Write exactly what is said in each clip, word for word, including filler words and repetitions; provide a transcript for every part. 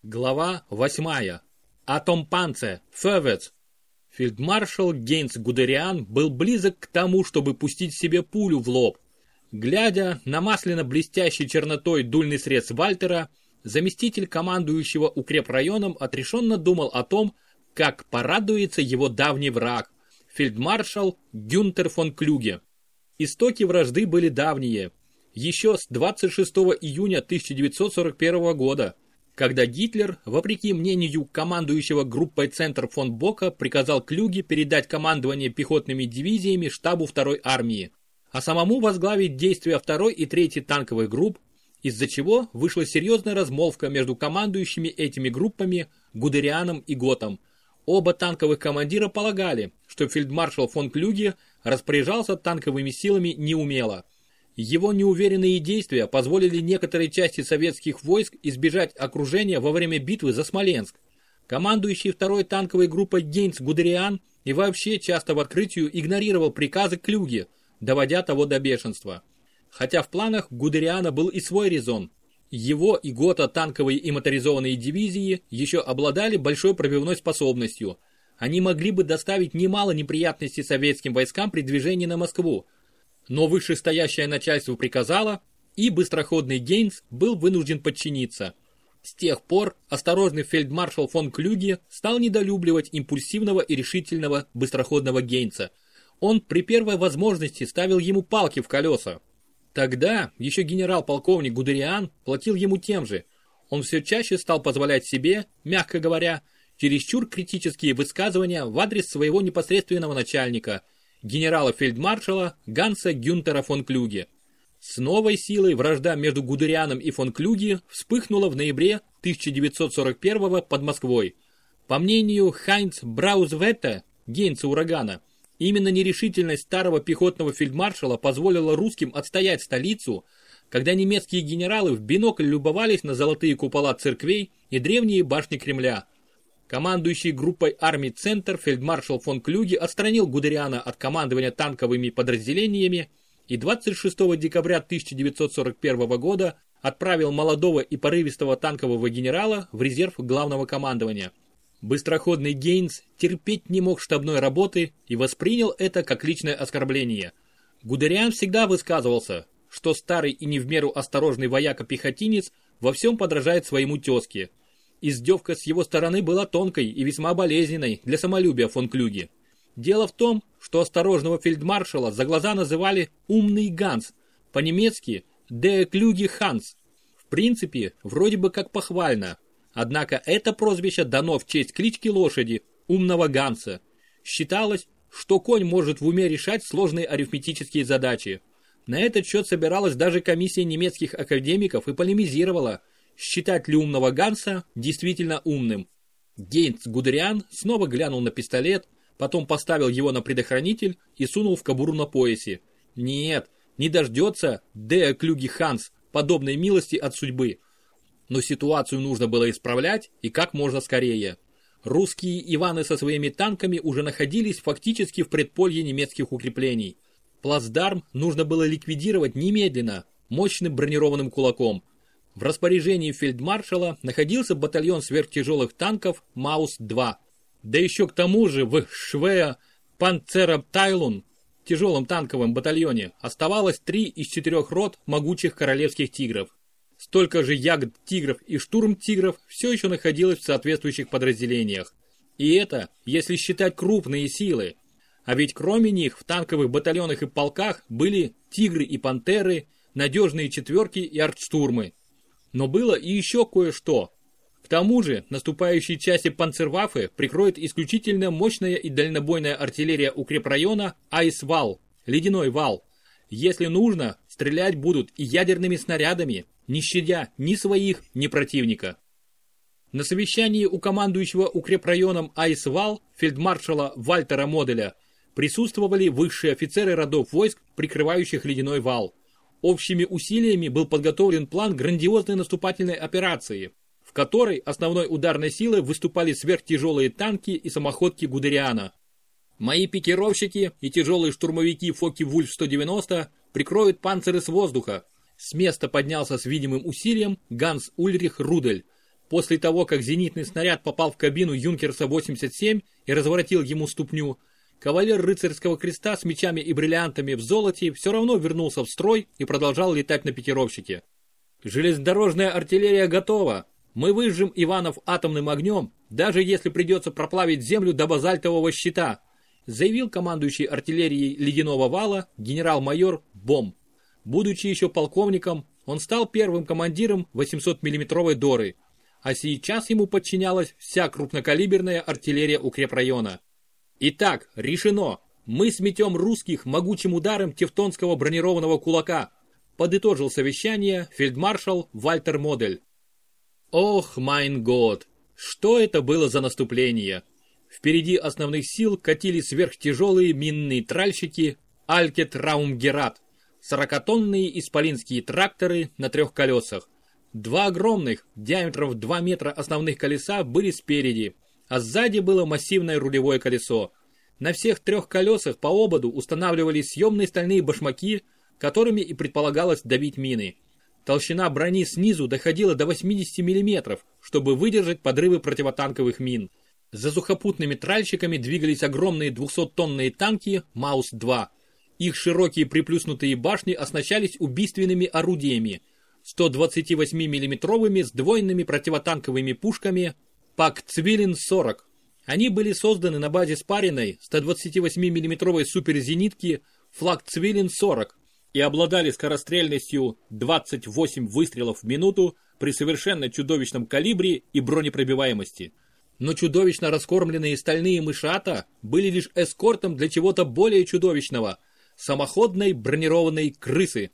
Глава восьмая. Атомпанце. Февец. Фельдмаршал Гейнц Гудериан был близок к тому, чтобы пустить себе пулю в лоб. Глядя на масляно-блестящий чернотой дульный срез Вальтера, заместитель командующего укрепрайоном отрешенно думал о том, как порадуется его давний враг, фельдмаршал Гюнтер фон Клюге. Истоки вражды были давние, еще с двадцать шестого июня тысяча девятьсот сорок первого года, когда Гитлер, вопреки мнению командующего группой «Центр» фон Бока, приказал Клюге передать командование пехотными дивизиями штабу второй армии, а самому возглавить действия второй и третьей танковых групп, из-за чего вышла серьезная размолвка между командующими этими группами Гудерианом и Готом. Оба танковых командира полагали, что фельдмаршал фон Клюге распоряжался танковыми силами неумело. Его неуверенные действия позволили некоторой части советских войск избежать окружения во время битвы за Смоленск. Командующий второй танковой группой Гейнц Гудериан и вообще часто в открытию игнорировал приказы Клюге, доводя того до бешенства. Хотя в планах Гудериана был и свой резон. Его и Гота танковые и моторизованные дивизии еще обладали большой пробивной способностью. Они могли бы доставить немало неприятностей советским войскам при движении на Москву. Но вышестоящее начальство приказало, и быстроходный Гейнц был вынужден подчиниться. С тех пор осторожный фельдмаршал фон Клюге стал недолюбливать импульсивного и решительного быстроходного Гейнца. Он при первой возможности ставил ему палки в колеса. Тогда еще генерал-полковник Гудериан платил ему тем же. Он все чаще стал позволять себе, мягко говоря, чересчур критические высказывания в адрес своего непосредственного начальника, генерала-фельдмаршала Ганса Гюнтера фон Клюге. С новой силой вражда между Гудерианом и фон Клюге вспыхнула в ноябре тысяча девятьсот сорок первого под Москвой. По мнению Хайнц Браузветта, Гейнца Урагана, именно нерешительность старого пехотного фельдмаршала позволила русским отстоять столицу, когда немецкие генералы в бинокль любовались на золотые купола церквей и древние башни Кремля. Командующий группой армий «Центр» фельдмаршал фон Клюге отстранил Гудериана от командования танковыми подразделениями и двадцать шестого декабря тысяча девятьсот сорок первого года отправил молодого и порывистого танкового генерала в резерв главного командования. Быстроходный Гейнц терпеть не мог штабной работы и воспринял это как личное оскорбление. Гудериан всегда высказывался, что старый и не в меру осторожный вояка-пехотинец во всем подражает своему тезке. Издевка с его стороны была тонкой и весьма болезненной для самолюбия фон Клюге. Дело в том, что осторожного фельдмаршала за глаза называли «умный Ганс», по-немецки «де Клюге Ханс». В принципе, вроде бы как похвально, однако это прозвище дано в честь клички лошади «умного Ганса». Считалось, что конь может в уме решать сложные арифметические задачи. На этот счет собиралась даже комиссия немецких академиков и полемизировала, считать ли умного Ганса действительно умным. Гейнц Гудериан снова глянул на пистолет, потом поставил его на предохранитель и сунул в кобуру на поясе. Нет, не дождется де Клюге Ханс подобной милости от судьбы. Но ситуацию нужно было исправлять и как можно скорее. Русские Иваны со своими танками уже находились фактически в предполье немецких укреплений. Плацдарм нужно было ликвидировать немедленно, мощным бронированным кулаком. В распоряжении фельдмаршала находился батальон сверхтяжелых танков Маус-два. Да еще к тому же в Швеа Панцерабтайлун, тяжелом танковом батальоне, оставалось три из четырех рот могучих королевских тигров. Столько же ягд-тигров и штурм-тигров все еще находилось в соответствующих подразделениях. И это, если считать крупные силы. А ведь кроме них в танковых батальонах и полках были тигры и пантеры, надежные четверки и артштурмы. Но было и еще кое-что. К тому же наступающие части панцерваффе прикроет исключительно мощная и дальнобойная артиллерия укрепрайона Айсвал, ледяной вал. Если нужно, стрелять будут и ядерными снарядами, не щадя ни своих, ни противника. На совещании у командующего укрепрайоном Айсвал фельдмаршала Вальтера Моделя присутствовали высшие офицеры родов войск, прикрывающих ледяной вал. Общими усилиями был подготовлен план грандиозной наступательной операции, в которой основной ударной силой выступали сверхтяжелые танки и самоходки Гудериана. Мои пикировщики и тяжелые штурмовики Фокке-Вульф сто девяносто прикроют панциры с воздуха. С места поднялся с видимым усилием Ганс Ульрих Рудель. после того, как зенитный снаряд попал в кабину Юнкерса восемьдесят семь и разворотил ему ступню, кавалер рыцарского креста с мечами и бриллиантами в золоте все равно вернулся в строй и продолжал летать на пикировщике. «Железнодорожная артиллерия готова. Мы выжжем Иванов атомным огнем, даже если придется проплавить землю до базальтового щита», заявил командующий артиллерией Ледяного вала генерал-майор Бом. Будучи еще полковником, он стал первым командиром восьмисотмиллиметровой Доры, а сейчас ему подчинялась вся крупнокалиберная артиллерия укрепрайона. «Итак, решено, мы сметем русских могучим ударом тевтонского бронированного кулака», подытожил совещание фельдмаршал Вальтер Модель. Ох, майн год, что это было за наступление? Впереди основных сил катились сверхтяжелые минные тральщики Алькет Раумгерат, сорокатонные исполинские тракторы на трех колесах. Два огромных, диаметром в два метра основных колеса были спереди, а сзади было массивное рулевое колесо. На всех трех колесах по ободу устанавливались съемные стальные башмаки, которыми и предполагалось давить мины. Толщина брони снизу доходила до восьмидесяти миллиметров, чтобы выдержать подрывы противотанковых мин. За сухопутными тральщиками двигались огромные двухсоттонные танки Маус два. Их широкие приплюснутые башни оснащались убийственными орудиями, сто двадцативосьмимиллиметровыми сдвоенными противотанковыми пушками Пак-Цвилин сорок. Они были созданы на базе спаренной сто двадцативосьмимиллиметровой суперзенитки Флак-Цвилин сорок и обладали скорострельностью двадцать восемь выстрелов в минуту при совершенно чудовищном калибре и бронепробиваемости. Но чудовищно раскормленные стальные мышата были лишь эскортом для чего-то более чудовищного – самоходной бронированной крысы.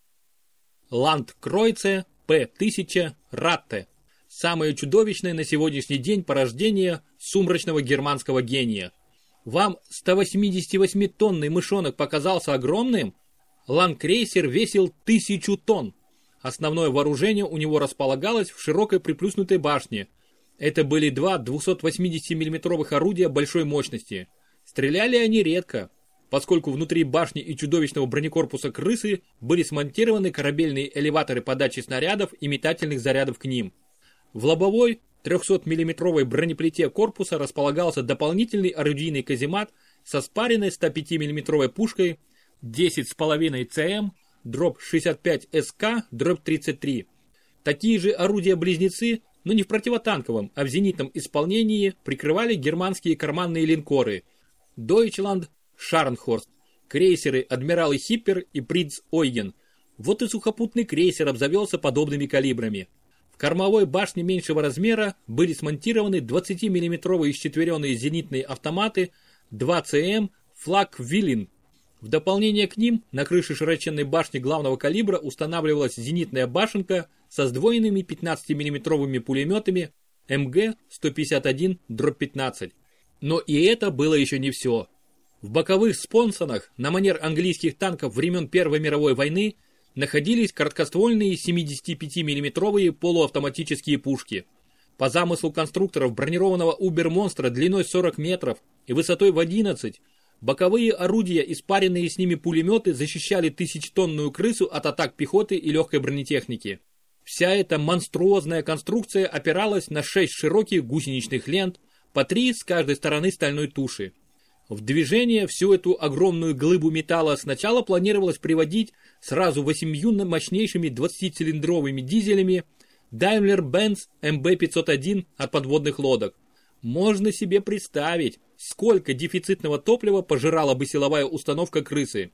Ландкройце П тысяча Ратте. Самое чудовищное на сегодняшний день порождение сумрачного германского гения. Вам стовосьмидесятивосьмитонный мышонок показался огромным? Ландкрейсер весил тысячу тонн. Основное вооружение у него располагалось в широкой приплюснутой башне. Это были два двухсотвосьмидесятимиллиметровых орудия большой мощности. Стреляли они редко, поскольку внутри башни и чудовищного бронекорпуса крысы были смонтированы корабельные элеваторы подачи снарядов и метательных зарядов к ним. В лобовой трехсотмиллиметровой бронеплите корпуса располагался дополнительный орудийный каземат со спаренной сто пятимиллиметровой пушкой десять с половиной ЦМ дробь шестьдесят пять СК дробь тридцать три. Такие же орудия-близнецы, но не в противотанковом, а в зенитном исполнении, прикрывали германские карманные линкоры Deutschland, Шарнхорст, крейсеры Адмиралы Хиппер и Принц Ойген. Вот и сухопутный крейсер обзавелся подобными калибрами. В кормовой башне меньшего размера были смонтированы двадцатимиллиметровые исчетверенные зенитные автоматы два ЦМ Флак-Виллин. В дополнение к ним на крыше широченной башни главного калибра устанавливалась зенитная башенка со сдвоенными пятнадцатимиллиметровыми пулеметами эм гэ сто пятьдесят один дробь пятнадцать. Но и это было еще не все. В боковых спонсонах на манер английских танков времен Первой мировой войны находились короткоствольные семидесятипятимиллиметровые полуавтоматические пушки. По замыслу конструкторов бронированного Убер-монстра длиной сорок метров и высотой в одиннадцать, боковые орудия и спаренные с ними пулеметы защищали тысячетонную крысу от атак пехоты и легкой бронетехники. Вся эта монструозная конструкция опиралась на шесть широких гусеничных лент, по три с каждой стороны стальной туши. В движение всю эту огромную глыбу металла сначала планировалось приводить сразу восемью мощнейшими двадцатицилиндровыми дизелями Daimler-Benz эм бэ пятьсот один от подводных лодок. Можно себе представить, сколько дефицитного топлива пожирала бы силовая установка крысы.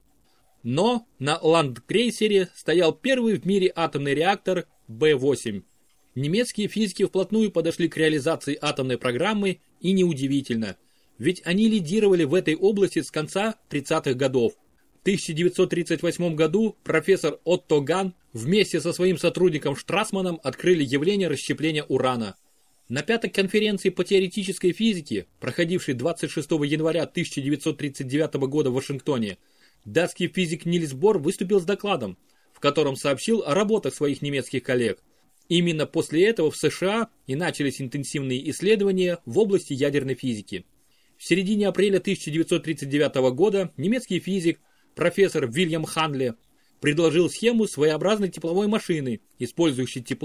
Но на ландкрейсере стоял первый в мире атомный реактор бэ восемь. Немецкие физики вплотную подошли к реализации атомной программы, и неудивительно, ведь они лидировали в этой области с конца тридцатых годов. В тысяча девятьсот тридцать восьмом году профессор Отто Ган вместе со своим сотрудником Штрасманом открыли явление расщепления урана. На пятой конференции по теоретической физике, проходившей двадцать шестого января тысяча девятьсот тридцать девятого года в Вашингтоне, датский физик Нильс Бор выступил с докладом, в котором сообщил о работах своих немецких коллег. Именно после этого в США и начались интенсивные исследования в области ядерной физики. В середине апреля тысяча девятьсот тридцать девятого года немецкий физик, профессор Вильям Ханле, предложил схему своеобразной тепловой машины, использующей тепло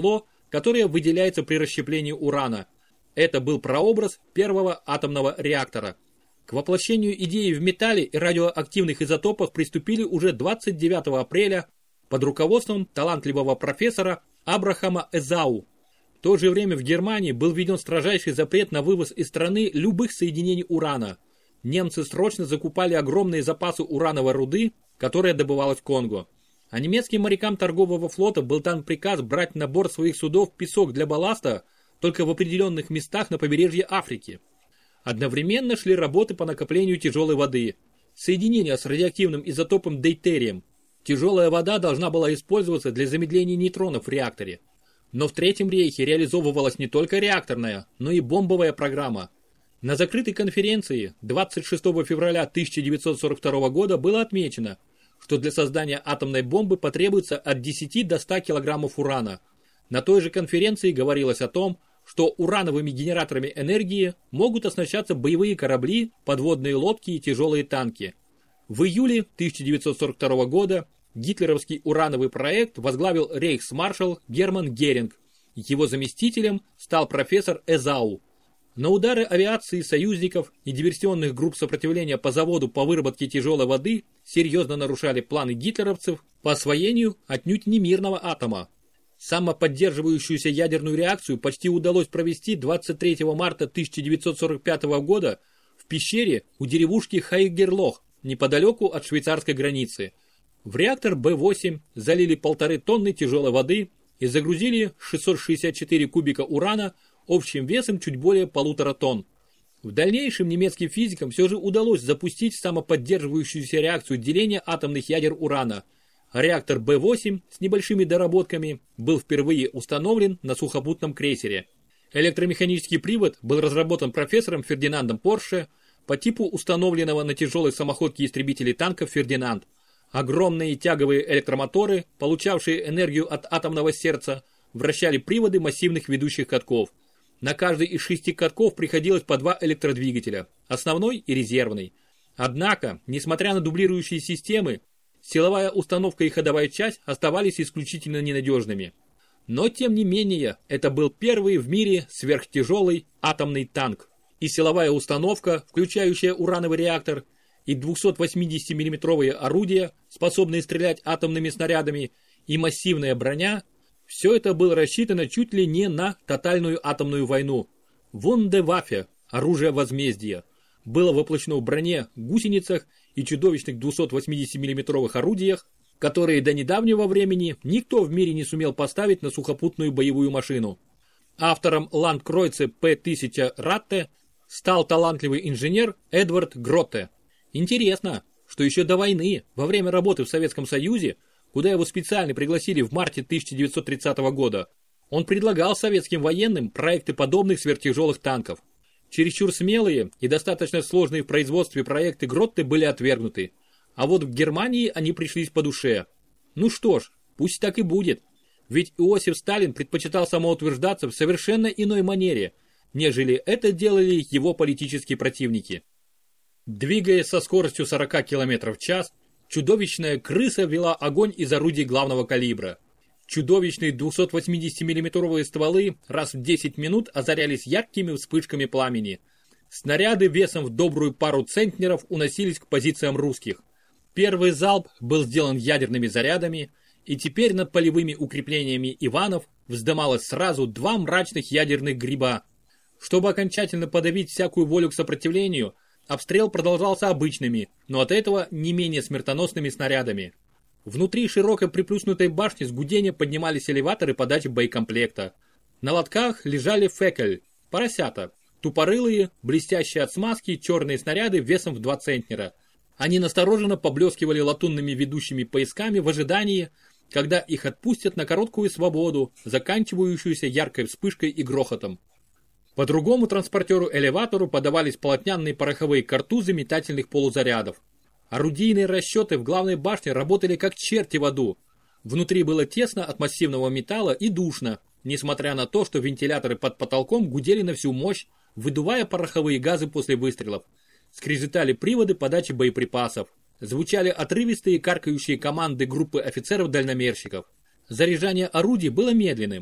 которое выделяется при расщеплении урана. Это был прообраз первого атомного реактора. К воплощению идеи в металле и радиоактивных изотопах приступили уже двадцать девятого апреля под руководством талантливого профессора Абрахама Эзау. В то же время в Германии был введен строжайший запрет на вывоз из страны любых соединений урана. Немцы срочно закупали огромные запасы урановой руды, которая добывалась в Конго. А немецким морякам торгового флота был дан приказ брать на борт своих судов песок для балласта только в определенных местах на побережье Африки. Одновременно шли работы по накоплению тяжелой воды. Соединение с радиоактивным изотопом дейтерием. Тяжелая вода должна была использоваться для замедления нейтронов в реакторе. Но в Третьем рейхе реализовывалась не только реакторная, но и бомбовая программа. На закрытой конференции двадцать шестого февраля тысяча девятьсот сорок второго года было отмечено, что для создания атомной бомбы потребуется от десяти до ста килограммов урана. На той же конференции говорилось о том, что урановыми генераторами энергии могут оснащаться боевые корабли, подводные лодки и тяжелые танки. В июле тысяча девятьсот сорок второго года гитлеровский урановый проект возглавил рейхсмаршал Герман Геринг. Его заместителем стал профессор Эзау. На удары авиации союзников и диверсионных групп сопротивления по заводу по выработке тяжелой воды серьезно нарушали планы гитлеровцев по освоению отнюдь не мирного атома. Самоподдерживающуюся ядерную реакцию почти удалось провести двадцать третьего марта тысяча девятьсот сорок пятого года в пещере у деревушки Хайгерлох, неподалеку от швейцарской границы. В реактор Бэ восемь залили полторы тонны тяжелой воды и загрузили шестьсот шестьдесят четыре кубика урана общим весом чуть более полутора тонн. В дальнейшем немецким физикам все же удалось запустить самоподдерживающуюся реакцию деления атомных ядер урана. Реактор Бэ восемь с небольшими доработками был впервые установлен на сухопутном крейсере. Электромеханический привод был разработан профессором Фердинандом Порше по типу установленного на тяжелой самоходке истребителей танков «Фердинанд». Огромные тяговые электромоторы, получавшие энергию от атомного сердца, вращали приводы массивных ведущих катков. На каждый из шести катков приходилось по два электродвигателя, основной и резервный. Однако, несмотря на дублирующие системы, силовая установка и ходовая часть оставались исключительно ненадежными. Но тем не менее, это был первый в мире сверхтяжелый атомный танк. И силовая установка, включающая урановый реактор, и двухсотвосьмидесятимиллиметровые орудия, способные стрелять атомными снарядами, и массивная броня – все это было рассчитано чуть ли не на тотальную атомную войну. Вундеваффе – оружие возмездия. Было воплощено в броне, гусеницах и чудовищных двухсотвосьмидесятимиллиметровых орудиях, которые до недавнего времени никто в мире не сумел поставить на сухопутную боевую машину. Автором Ландкройце Пэ тысяча Ратте стал талантливый инженер Эдвард Гротте. Интересно, что еще до войны, во время работы в Советском Союзе, куда его специально пригласили в марте тысяча девятьсот тридцатого года, он предлагал советским военным проекты подобных сверхтяжелых танков. Чересчур смелые и достаточно сложные в производстве проекты Гротте были отвергнуты, а вот в Германии они пришлись по душе. Ну что ж, пусть так и будет, ведь Иосиф Сталин предпочитал самоутверждаться в совершенно иной манере, нежели это делали его политические противники. Двигаясь со скоростью сорок километров в час, чудовищная крыса вела огонь из орудий главного калибра. Чудовищные двухсотвосьмидесятимиллиметровые стволы раз в десять минут озарялись яркими вспышками пламени. Снаряды весом в добрую пару центнеров уносились к позициям русских. Первый залп был сделан ядерными зарядами, и теперь над полевыми укреплениями Иванов вздымалось сразу два мрачных ядерных гриба. Чтобы окончательно подавить всякую волю к сопротивлению, обстрел продолжался обычными, но от этого не менее смертоносными снарядами. Внутри широкой приплюснутой башни с гудением поднимались элеваторы подачи боекомплекта. На лотках лежали фекель, поросята, тупорылые, блестящие от смазки черные снаряды весом в два центнера. Они настороженно поблескивали латунными ведущими поясками в ожидании, когда их отпустят на короткую свободу, заканчивающуюся яркой вспышкой и грохотом. По другому транспортеру-элеватору подавались полотняные пороховые картузы метательных полузарядов. Орудийные расчеты в главной башне работали как черти в аду. Внутри было тесно от массивного металла и душно, несмотря на то, что вентиляторы под потолком гудели на всю мощь, выдувая пороховые газы после выстрелов. Скрежетали приводы подачи боеприпасов. Звучали отрывистые каркающие команды группы офицеров-дальномерщиков. Заряжание орудий было медленным.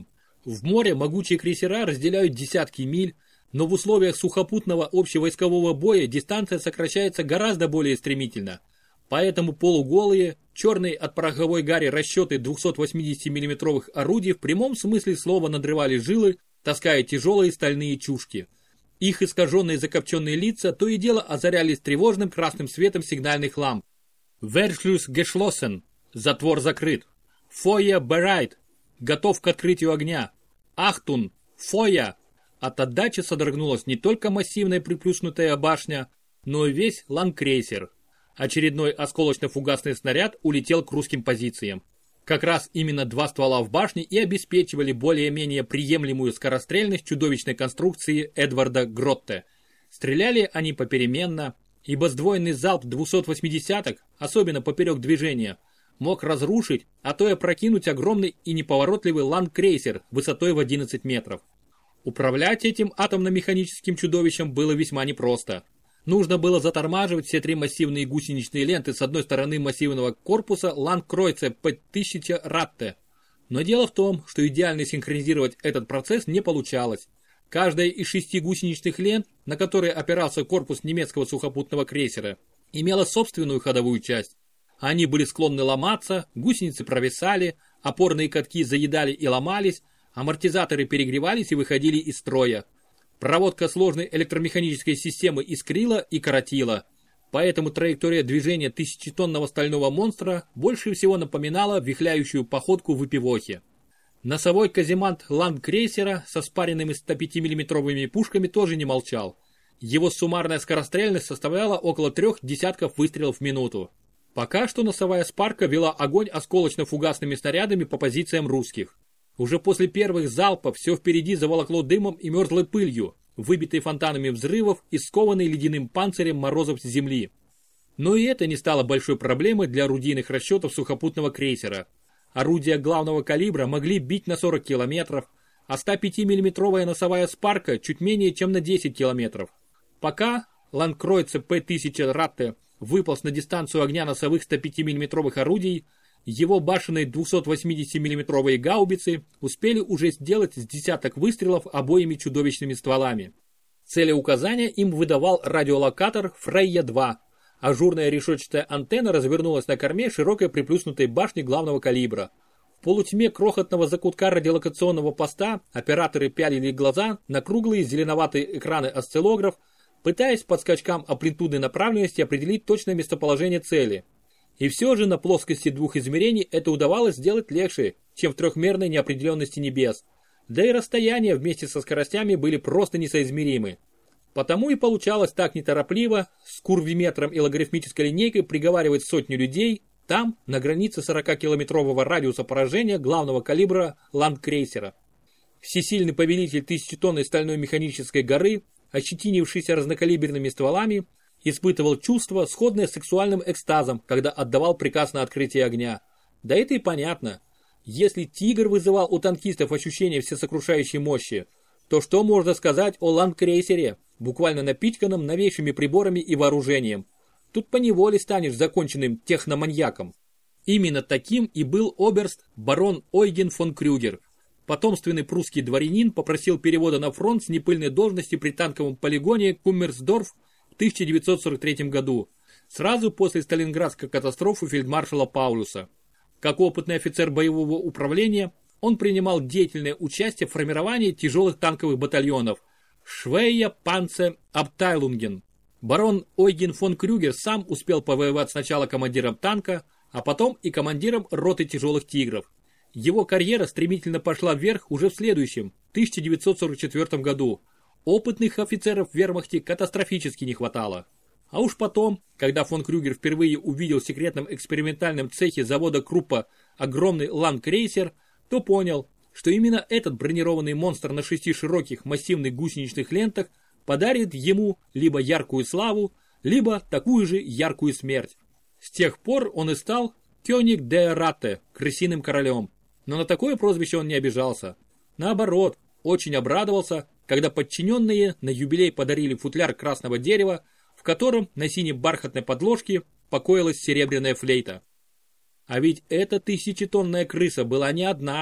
В море могучие крейсера разделяют десятки миль, но в условиях сухопутного общевойскового боя дистанция сокращается гораздо более стремительно. Поэтому полуголые, черные от пороховой гари расчеты двухсотвосьмидесятимиллиметровых орудий в прямом смысле слова надрывали жилы, таская тяжелые стальные чушки. Их искаженные закопченные лица то и дело озарялись тревожным красным светом сигнальных ламп. «Вершлюс geschlossen» – затвор закрыт. «Фойя bereit» – готов к открытию огня. «Ахтун» – «Фойя». От отдачи содрогнулась не только массивная приплюснутая башня, но и весь ландкрейсер. Очередной осколочно-фугасный снаряд улетел к русским позициям. Как раз именно два ствола в башне и обеспечивали более-менее приемлемую скорострельность чудовищной конструкции Эдварда Гротте. Стреляли они попеременно, ибо сдвоенный залп двухсотвосьмидесяток, особенно поперек движения, мог разрушить, а то и опрокинуть огромный и неповоротливый ландкрейсер высотой в одиннадцать метров. Управлять этим атомно-механическим чудовищем было весьма непросто. Нужно было затормаживать все три массивные гусеничные ленты с одной стороны массивного корпуса Ландкройце П тысяча Ратте. Но дело в том, что идеально синхронизировать этот процесс не получалось. Каждая из шести гусеничных лент, на которые опирался корпус немецкого сухопутного крейсера, имела собственную ходовую часть. Они были склонны ломаться, гусеницы провисали, опорные катки заедали и ломались, амортизаторы перегревались и выходили из строя. Проводка сложной электромеханической системы искрила и коротила, поэтому траектория движения тысячетонного стального монстра больше всего напоминала вихляющую походку выпивохи. Носовой каземат ландкрейсера со спаренными стопятимиллиметровыми пушками тоже не молчал. Его суммарная скорострельность составляла около трех десятков выстрелов в минуту. Пока что носовая спарка вела огонь осколочно-фугасными снарядами по позициям русских. Уже после первых залпов все впереди заволокло дымом и мерзлой пылью, выбитой фонтанами взрывов и скованной ледяным панцирем морозов с земли. Но и это не стало большой проблемой для орудийных расчетов сухопутного крейсера. Орудия главного калибра могли бить на сорок километров, а стопятимиллиметровая носовая спарка чуть менее чем на десять километров. Пока Ландкройце П тысяча Ратте выполз на дистанцию огня носовых стопятимиллиметровых орудий, его башенные двухсотвосьмидесятимиллиметровые гаубицы успели уже сделать с десяток выстрелов обоими чудовищными стволами. Целеуказания им выдавал радиолокатор Фрейя два. Ажурная решетчатая антенна развернулась на корме широкой приплюснутой башни главного калибра. В полутьме крохотного закутка радиолокационного поста операторы пялили глаза на круглые зеленоватые экраны осциллограф, пытаясь под скачкам амплитудной направленности определить точное местоположение цели. И все же на плоскости двух измерений это удавалось сделать легче, чем в трехмерной неопределенности небес. Да и расстояния вместе со скоростями были просто несоизмеримы. Потому и получалось так неторопливо, с курвиметром и логарифмической линейкой приговаривать сотню людей, там, на границе сорокакилометрового радиуса поражения главного калибра ландкрейсера. Всесильный повелитель тысячетонной стальной механической горы, ощетинившийся разнокалиберными стволами, испытывал чувство, сходное с сексуальным экстазом, когда отдавал приказ на открытие огня. Да это и понятно. Если «Тигр» вызывал у танкистов ощущение всесокрушающей мощи, то что можно сказать о ландкрейсере, буквально напичканном новейшими приборами и вооружением? Тут поневоле станешь законченным техноманьяком. Именно таким и был оберст барон Ойген фон Крюгер. Потомственный прусский дворянин попросил перевода на фронт с непыльной должности при танковом полигоне Куммерсдорф в тысяча девятьсот сорок третьем году, сразу после сталинградской катастрофы фельдмаршала Паулюса. Как опытный офицер боевого управления, он принимал деятельное участие в формировании тяжелых танковых батальонов Швейя Панце Абтайлунген. Барон Ойген фон Крюгер сам успел повоевать сначала командиром танка, а потом и командиром роты тяжелых тигров. Его карьера стремительно пошла вверх уже в следующем, тысяча девятьсот сорок четвёртом году. Опытных офицеров в вермахте катастрофически не хватало. А уж потом, когда фон Крюгер впервые увидел в секретном экспериментальном цехе завода Круппа огромный ландкрейсер, то понял, что именно этот бронированный монстр на шести широких массивных гусеничных лентах подарит ему либо яркую славу, либо такую же яркую смерть. С тех пор он и стал Кёниг де Ратте, крысиным королем. Но на такое прозвище он не обижался. Наоборот, очень обрадовался, когда подчиненные на юбилей подарили футляр красного дерева, в котором на синей бархатной подложке покоилась серебряная флейта. А ведь эта тысячетонная крыса была не одна,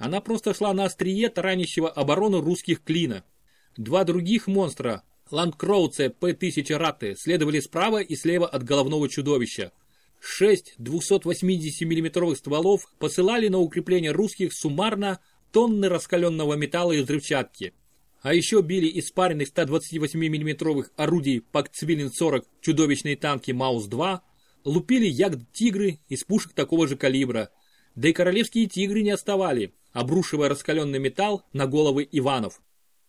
Она просто шла на острие таранящего оборону русских клина. Два других монстра, Ландкроуце П тысяча Ратте, следовали справа и слева от головного чудовища. Шесть двухсот восьмидесяти миллиметровых стволов посылали на укрепление русских суммарно тонны раскаленного металла и взрывчатки. А еще били из спаренных ста двадцати восьми миллиметровых орудий Пакцвиллин сорок чудовищные танки Маус два, лупили Ягд-тигры из пушек такого же калибра. Да и королевские тигры не отставали, обрушивая раскаленный металл на головы Иванов.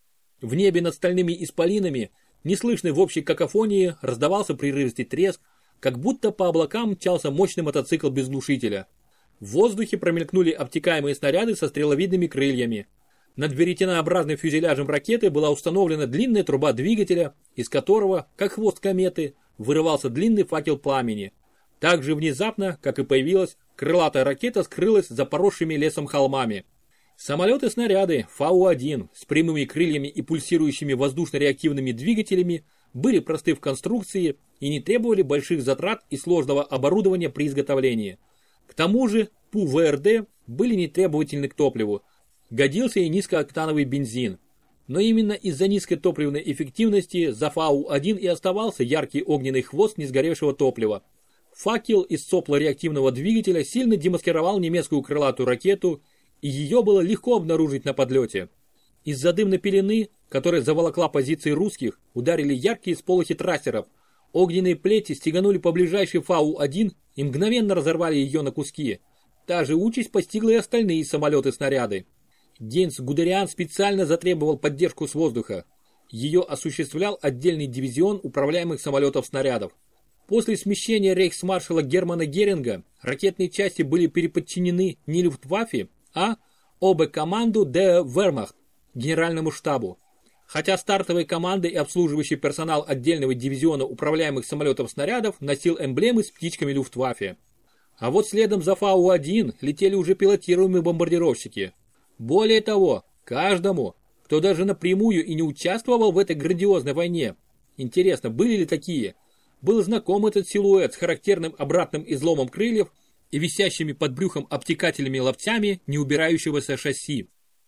В небе над стальными исполинами, неслышный в общей какофонии, раздавался прерывистый треск, как будто по облакам мчался мощный мотоцикл без глушителя. В воздухе промелькнули обтекаемые снаряды со стреловидными крыльями. Над веретенообразным фюзеляжем ракеты была установлена длинная труба двигателя, из которого, как хвост кометы, вырывался длинный факел пламени. Так же внезапно, как и появилась, крылатая ракета скрылась за поросшими лесом холмами. Самолеты-снаряды Фау один с прямыми крыльями и пульсирующими воздушно-реактивными двигателями были просты в конструкции и не требовали больших затрат и сложного оборудования при изготовлении. К тому же Пу-ВРД были нетребовательны к топливу. Годился и низкооктановый бензин. Но именно из-за низкой топливной эффективности за Фау один и оставался яркий огненный хвост несгоревшего топлива. Факел из сопла реактивного двигателя сильно демаскировал немецкую крылатую ракету, и ее было легко обнаружить на подлете. Из-за дымной пелены, которая заволокла позиции русских, ударили яркие сполохи трассеров. Огненные плети стеганули по ближайшей Фау один и мгновенно разорвали ее на куски. Та же участь постигла и остальные самолеты-снаряды. Гейнц Гудериан специально затребовал поддержку с воздуха. Ее осуществлял отдельный дивизион управляемых самолетов-снарядов. После смещения рейхсмаршала Германа Геринга ракетные части были переподчинены не Люфтваффе, а Оберкоманду де Вермахт, генеральному штабу. Хотя стартовые команды и обслуживающий персонал отдельного дивизиона управляемых самолетов-снарядов носил эмблемы с птичками Люфтваффе. А вот следом за Фау один летели уже пилотируемые бомбардировщики. Более того, каждому, кто даже напрямую и не участвовал в этой грандиозной войне, интересно, были ли такие, был знаком этот силуэт с характерным обратным изломом крыльев и висящими под брюхом обтекательными локтями неубирающегося шасси.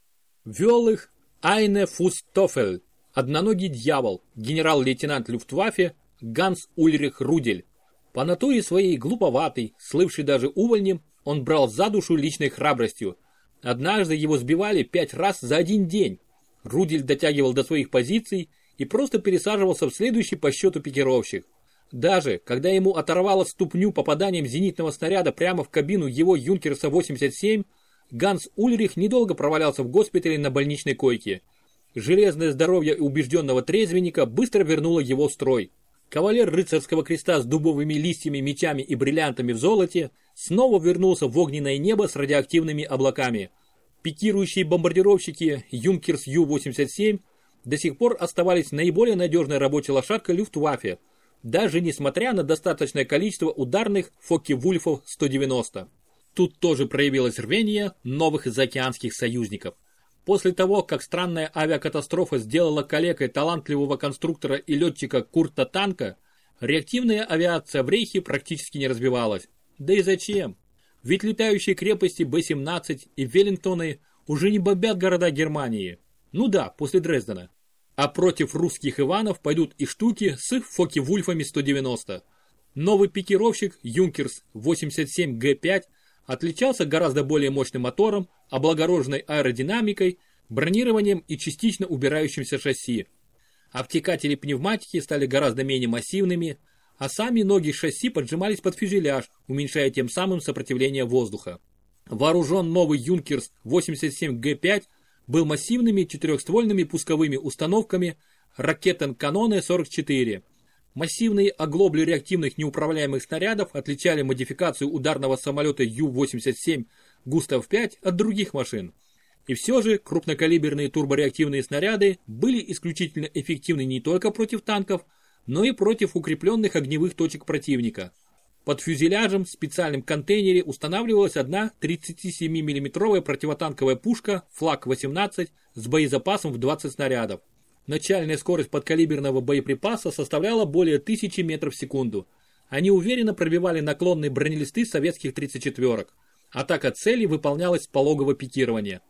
Вел их Айне Фустофель, одноногий дьявол, генерал-лейтенант Люфтваффе Ганс Ульрих Рудель. По натуре своей глуповатый, слывший даже увольнем, он брал за душу личной храбростью. Однажды его сбивали пять раз за один день. Рудель дотягивал до своих позиций и просто пересаживался в следующий по счету пикировщик. Даже когда ему оторвало ступню попаданием зенитного снаряда прямо в кабину его Юнкерса восемьдесят семь, Ганс Ульрих недолго провалялся в госпитале на больничной койке. Железное здоровье убежденного трезвенника быстро вернуло его в строй. Кавалер рыцарского креста с дубовыми листьями, мечами и бриллиантами в золоте снова вернулся в огненное небо с радиоактивными облаками. Пикирующие бомбардировщики Юнкерс Ю восемьдесят семь до сих пор оставались наиболее надежной рабочей лошадкой Люфтваффе, даже несмотря на достаточное количество ударных Фокке-Вульфов сто девяносто. Тут тоже проявилось рвение новых заокеанских союзников. После того, как странная авиакатастрофа сделала калекой талантливого конструктора и летчика Курта Танка, реактивная авиация в Рейхе практически не развивалась. Да и зачем? Ведь летающие крепости Б семнадцать и Веллингтоны уже не бомбят города Германии. Ну да, после Дрездена. А против русских Иванов пойдут и штуки с Фокке-Вульфами сто девяносто. Новый пикировщик Юнкерс восемьдесят семь Г пять отличался гораздо более мощным мотором, облагороженной аэродинамикой, бронированием и частично убирающимся шасси. Обтекатели пневматики стали гораздо менее массивными, а сами ноги шасси поджимались под фюзеляж, уменьшая тем самым сопротивление воздуха. Вооружен новый Юнкерс восемьдесят семь Г пять был массивными четырехствольными пусковыми установками Ракетен-Каноне сорок четыре. Массивные оглобли реактивных неуправляемых снарядов отличали модификацию ударного самолета Ю восемьдесят семь Густав пять от других машин. И все же крупнокалиберные турбореактивные снаряды были исключительно эффективны не только против танков, но и против укрепленных огневых точек противника. Под фюзеляжем в специальном контейнере устанавливалась одна тридцатисемимиллиметровая противотанковая пушка Флак восемнадцать с боезапасом в двадцать снарядов. Начальная скорость подкалиберного боеприпаса составляла более тысячи метров в секунду. Они уверенно пробивали наклонные бронелисты советских тридцать четверок. Атака цели выполнялась с пологого пикирования.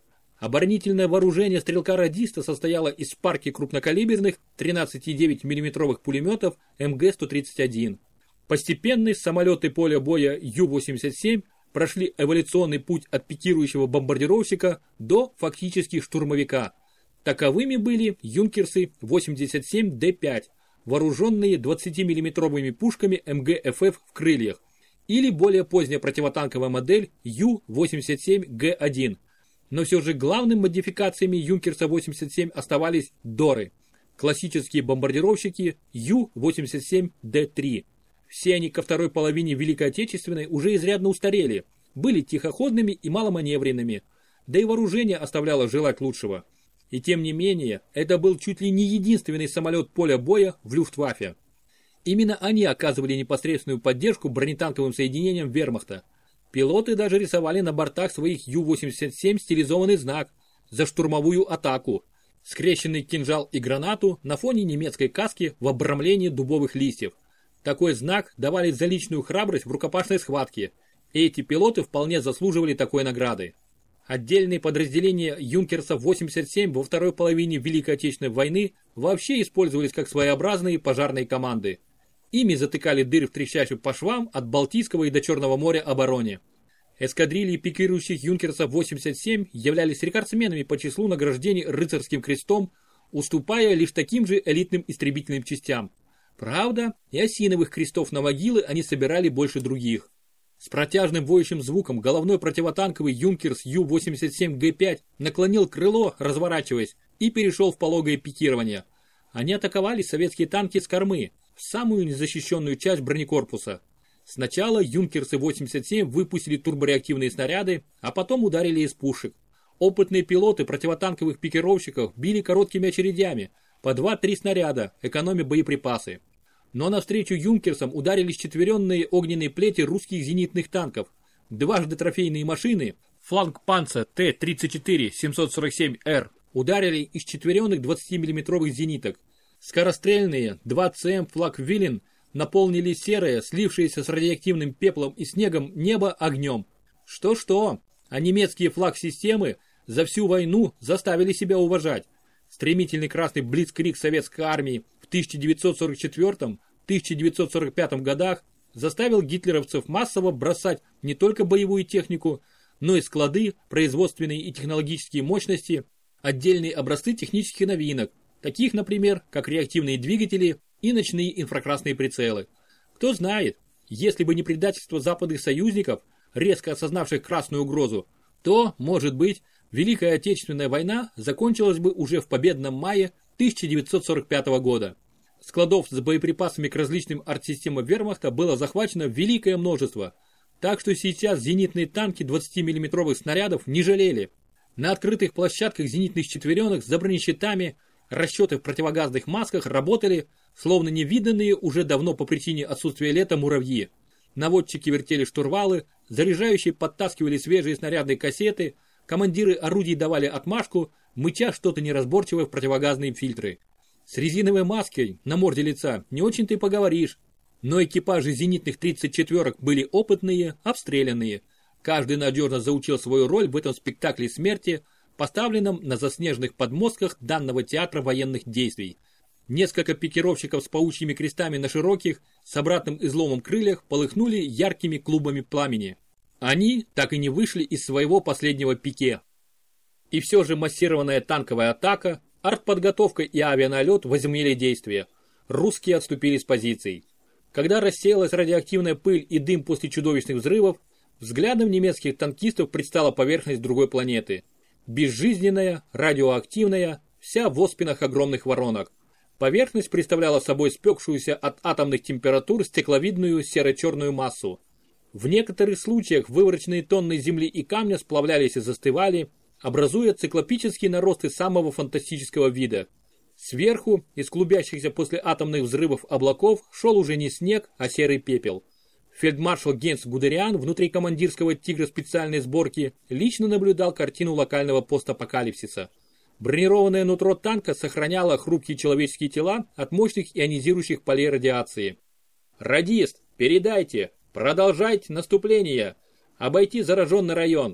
Оборонительное вооружение стрелка-радиста состояло из парки крупнокалиберных тринадцать и девять миллиметровых пулеметов эм гэ сто тридцать один. Постепенно самолеты поля боя ю восемьдесят семь прошли эволюционный путь от пикирующего бомбардировщика до фактически штурмовика. Таковыми были юнкерсы восемьдесят семь дэ пять, вооруженные двадцатимиллиметровыми пушками эм гэ эф эф в крыльях, или более поздняя противотанковая модель ю восемьдесят семь гэ один. Но все же главными модификациями юнкерса восемьдесят семь оставались Доры, классические бомбардировщики ю восемьдесят семь дэ три. Все они ко второй половине Великой Отечественной уже изрядно устарели, были тихоходными и маломаневренными, да и вооружение оставляло желать лучшего. И тем не менее, это был чуть ли не единственный самолет поля боя в Люфтваффе. Именно они оказывали непосредственную поддержку бронетанковым соединениям вермахта. Пилоты даже рисовали на бортах своих ю восемьдесят семь стилизованный знак за штурмовую атаку, скрещенный кинжал и гранату на фоне немецкой каски в обрамлении дубовых листьев. Такой знак давали за личную храбрость в рукопашной схватке, и эти пилоты вполне заслуживали такой награды. Отдельные подразделения юнкерсов восемьдесят семь во второй половине Великой Отечественной войны вообще использовались как своеобразные пожарные команды. Ими затыкали дыры в трещащих по швам от Балтийского и до Черного моря обороне. Эскадрильи пикирующих юнкерсов восемьдесят семь являлись рекордсменами по числу награждений рыцарским крестом, уступая лишь таким же элитным истребительным частям. Правда, и осиновых крестов на могилы они собирали больше других. С протяжным воющим звуком головной противотанковый юнкерс ю восемьдесят семь гэ пять наклонил крыло, разворачиваясь, и перешел в пологое пикирование. Они атаковали советские танки с кормы, в самую незащищенную часть бронекорпуса. Сначала юнкерсы восемьдесят семь выпустили турбореактивные снаряды, а потом ударили из пушек. Опытные пилоты противотанковых пикировщиков били короткими очередями, по два-три снаряда, экономя боеприпасы. Но навстречу юнкерсам ударили счетверенные огненные плети русских зенитных танков. Дважды трофейные машины, флангпанцер Т тридцать четыре семьсот сорок семь эр, ударили из четверенных двадцатимиллиметровых зениток. Скорострельные два цэ эм флаг-вилен наполнили серое, слившееся с радиоактивным пеплом и снегом небо огнем. Что-что, а немецкие флаг-системы за всю войну заставили себя уважать. Стремительный красный блицкриг советской армии в тысяча девятьсот сорок четвёртом — тысяча девятьсот сорок пятом годах заставил гитлеровцев массово бросать не только боевую технику, но и склады, производственные и технологические мощности, отдельные образцы технических новинок, таких, например, как реактивные двигатели и ночные инфракрасные прицелы. Кто знает, если бы не предательство западных союзников, резко осознавших красную угрозу, то, может быть, Великая Отечественная война закончилась бы уже в победном мае тысяча девятьсот сорок пятого года. Складов с боеприпасами к различным артсистемам вермахта было захвачено великое множество, так что сейчас зенитные танки двадцатимиллиметровых снарядов не жалели. На открытых площадках зенитных четверенок за бронещитами расчеты в противогазных масках работали, словно невиданные уже давно по причине отсутствия лета муравьи. Наводчики вертели штурвалы, заряжающие подтаскивали свежие снарядные кассеты, командиры орудий давали отмашку, мыча что-то неразборчивое в противогазные фильтры. С резиновой маской на морде лица не очень-то и поговоришь. Но экипажи зенитных тридцать четверок были опытные, обстрелянные. Каждый надежно заучил свою роль в этом спектакле смерти, поставленном на заснеженных подмостках данного театра военных действий. Несколько пикировщиков с паучьими крестами на широких, с обратным изломом крыльях полыхнули яркими клубами пламени. Они так и не вышли из своего последнего пике. И все же массированная танковая атака, артподготовка и авианалет возымели действие. Русские отступили с позиций. Когда рассеялась радиоактивная пыль и дым после чудовищных взрывов, взглядом немецких танкистов предстала поверхность другой планеты. Безжизненная, радиоактивная, вся в оспинах огромных воронок. Поверхность представляла собой спекшуюся от атомных температур стекловидную серо-черную массу. В некоторых случаях вывороченные тонны земли и камня сплавлялись и застывали, образуя циклопические наросты самого фантастического вида. Сверху, из клубящихся после атомных взрывов облаков, шел уже не снег, а серый пепел. Фельдмаршал Гейнц Гудериан внутри командирского «Тигра» специальной сборки лично наблюдал картину локального постапокалипсиса. Бронированное нутро танка сохраняло хрупкие человеческие тела от мощных ионизирующих полей радиации. «Радист, передайте! Продолжайте наступление! Обойти зараженный район!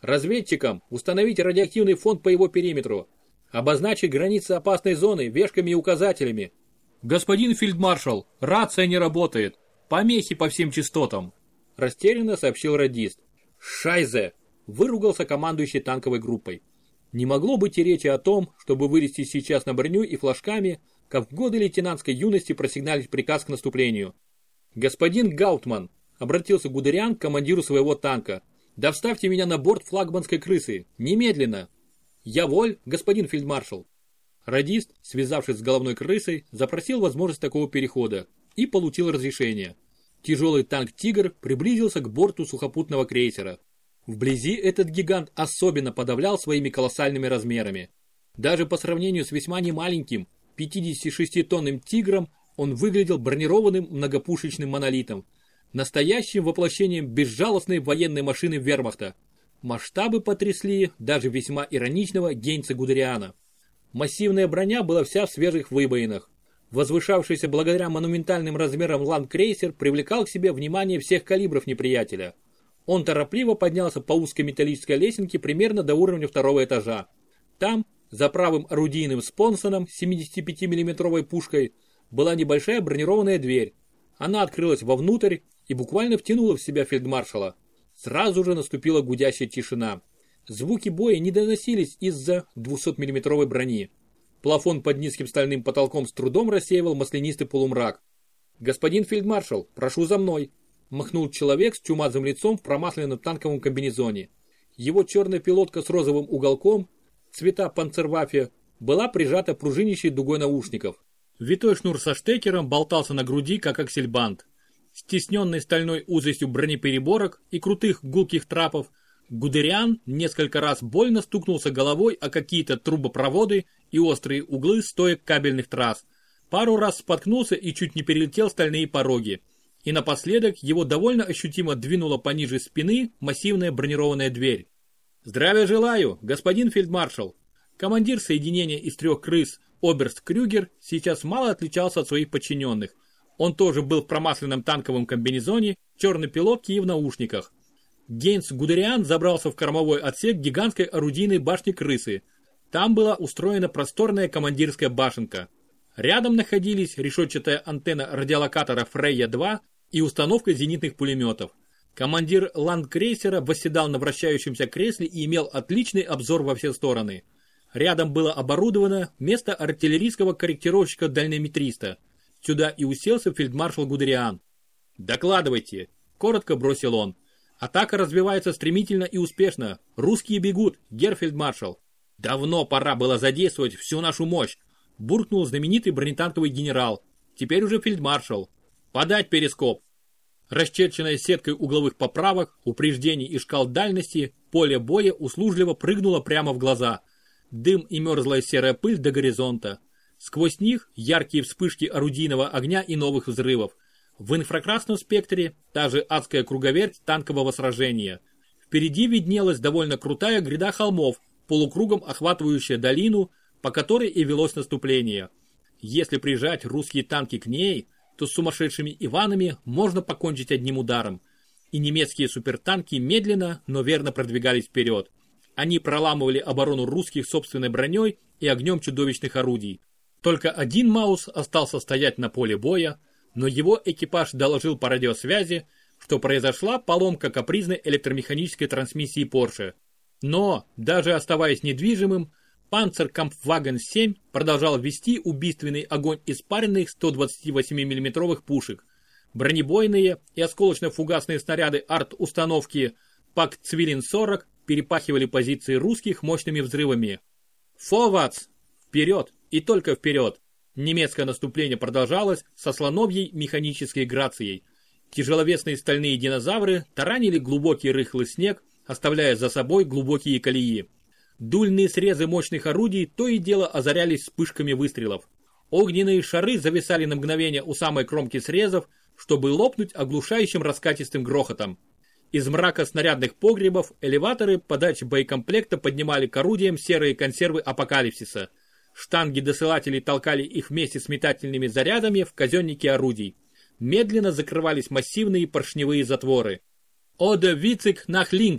Разведчикам установить радиоактивный фон по его периметру. Обозначить границы опасной зоны вешками и указателями. Господин фельдмаршал, рация не работает. Помехи по всем частотам. Растерянно сообщил радист. Шайзе! Выругался командующий танковой группой. Не могло быть и речи о том, чтобы вылезти сейчас на броню и флажками, как в годы лейтенантской юности просигналить приказ к наступлению. Господин Гаутман, обратился Гудериан к командиру своего танка. Да вставьте меня на борт флагманской крысы, немедленно. Я воль, господин фельдмаршал. Радист, связавшись с головной крысой, запросил возможность такого перехода и получил разрешение. Тяжелый танк «Тигр» приблизился к борту сухопутного крейсера. Вблизи этот гигант особенно подавлял своими колоссальными размерами. Даже по сравнению с весьма немаленьким, пятидесятишеститонным «Тигром», он выглядел бронированным многопушечным монолитом, настоящим воплощением безжалостной военной машины вермахта. Масштабы потрясли даже весьма ироничного Гейнца Гудериана. Массивная броня была вся в свежих выбоинах. Возвышавшийся благодаря монументальным размерам ландкрейсер привлекал к себе внимание всех калибров неприятеля. Он торопливо поднялся по узкой металлической лесенке примерно до уровня второго этажа. Там, за правым орудийным спонсоном с семидесятипятимиллиметровой пушкой, была небольшая бронированная дверь. Она открылась вовнутрь и буквально втянула в себя фельдмаршала. Сразу же наступила гудящая тишина. Звуки боя не доносились из-за двухсотмиллиметровой брони. Плафон под низким стальным потолком с трудом рассеивал маслянистый полумрак. «Господин фельдмаршал, прошу за мной!» махнул человек с чумазым лицом в промасленном танковом комбинезоне. Его черная пилотка с розовым уголком, цвета панцерваффе, была прижата пружинищей дугой наушников. Витой шнур со штекером болтался на груди, как аксельбант. Стесненный стальной узостью бронепереборок и крутых гулких трапов, Гудериан несколько раз больно стукнулся головой о какие-то трубопроводы и острые углы стоек кабельных трасс. Пару раз споткнулся и чуть не перелетел стальные пороги. И напоследок его довольно ощутимо двинула пониже спины массивная бронированная дверь. «Здравия желаю, господин фельдмаршал!» Командир соединения из трех крыс Оберст Крюгер сейчас мало отличался от своих подчиненных. Он тоже был в промасленном танковом комбинезоне, черной пилотке и в наушниках. Гейнц Гудериан забрался в кормовой отсек гигантской орудийной башни крысы. Там была устроена просторная командирская башенка. Рядом находились решетчатая антенна радиолокатора Фрейя два и установка зенитных пулеметов. Командир ландкрейсера восседал на вращающемся кресле и имел отличный обзор во все стороны. Рядом было оборудовано место артиллерийского корректировщика-дальнометриста. Сюда и уселся фельдмаршал Гудериан. «Докладывайте», — коротко бросил он. «Атака развивается стремительно и успешно. Русские бегут, герр фельдмаршал». «Давно пора было задействовать всю нашу мощь», — буркнул знаменитый бронетанковый генерал. «Теперь уже фельдмаршал. Подать перископ». Расчерченная сеткой угловых поправок, упреждений и шкал дальности, поле боя услужливо прыгнуло прямо в глаза. Дым и мерзлая серая пыль до горизонта. Сквозь них яркие вспышки орудийного огня и новых взрывов. В инфракрасном спектре та же адская круговерть танкового сражения. Впереди виднелась довольно крутая гряда холмов, полукругом охватывающая долину, по которой и велось наступление. Если прижать русские танки к ней, то с сумасшедшими Иванами можно покончить одним ударом. И немецкие супертанки медленно, но верно продвигались вперед. Они проламывали оборону русских собственной броней и огнем чудовищных орудий. Только один Маус остался стоять на поле боя, но его экипаж доложил по радиосвязи, что произошла поломка капризной электромеханической трансмиссии Порше. Но, даже оставаясь недвижимым, Панцеркампфваген семь продолжал вести убийственный огонь из паренных сто двадцативосьмимиллиметровых пушек. Бронебойные и осколочно-фугасные снаряды арт-установки Пак-Цвилин сорок перепахивали позиции русских мощными взрывами. «Фовац! Вперед! И только вперед!» Немецкое наступление продолжалось со слоновьей механической грацией. Тяжеловесные стальные динозавры таранили глубокий рыхлый снег, оставляя за собой глубокие колеи. Дульные срезы мощных орудий то и дело озарялись вспышками выстрелов. Огненные шары зависали на мгновение у самой кромки срезов, чтобы лопнуть оглушающим раскатистым грохотом. Из мрака снарядных погребов элеваторы подачи боекомплекта поднимали к орудиям серые консервы апокалипсиса. Штанги-досылателей толкали их вместе с метательными зарядами в казенники орудий. Медленно закрывались массивные поршневые затворы. «Оде Вицик нах линкс!»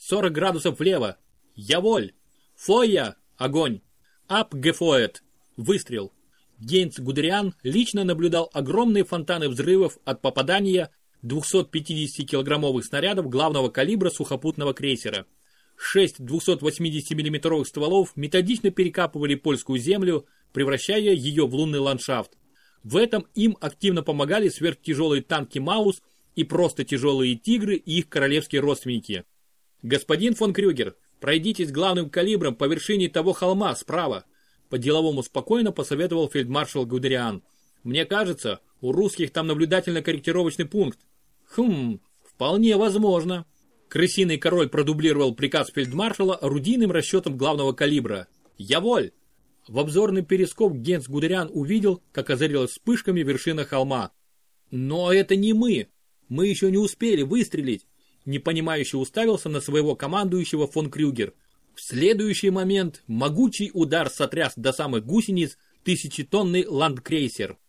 сорок градусов влево. Яволь. Фойя. Огонь. Абгефоет. Выстрел. Гейнц Гудериан лично наблюдал огромные фонтаны взрывов от попадания двухсот-пятидесятикилограммовых снарядов главного калибра сухопутного крейсера. Шесть двухсотвосьмидесятимиллиметровых стволов методично перекапывали польскую землю, превращая ее в лунный ландшафт. В этом им активно помогали сверхтяжелые танки Маус и просто тяжелые Тигры и их королевские родственники. «Господин фон Крюгер, пройдитесь главным калибром по вершине того холма справа», по-деловому спокойно посоветовал фельдмаршал Гудериан. «Мне кажется, у русских там наблюдательно-корректировочный пункт». «Хм, вполне возможно». Крысиный король продублировал приказ фельдмаршала орудийным расчетом главного калибра. «Яволь!» В обзорный перископ Гейнц Гудериан увидел, как озарилась вспышками вершина холма. «Но это не мы! Мы еще не успели выстрелить!» Непонимающе уставился на своего командующего фон Крюгер. В следующий момент могучий удар сотряс до самых гусениц тысячетонный ландкрейсер.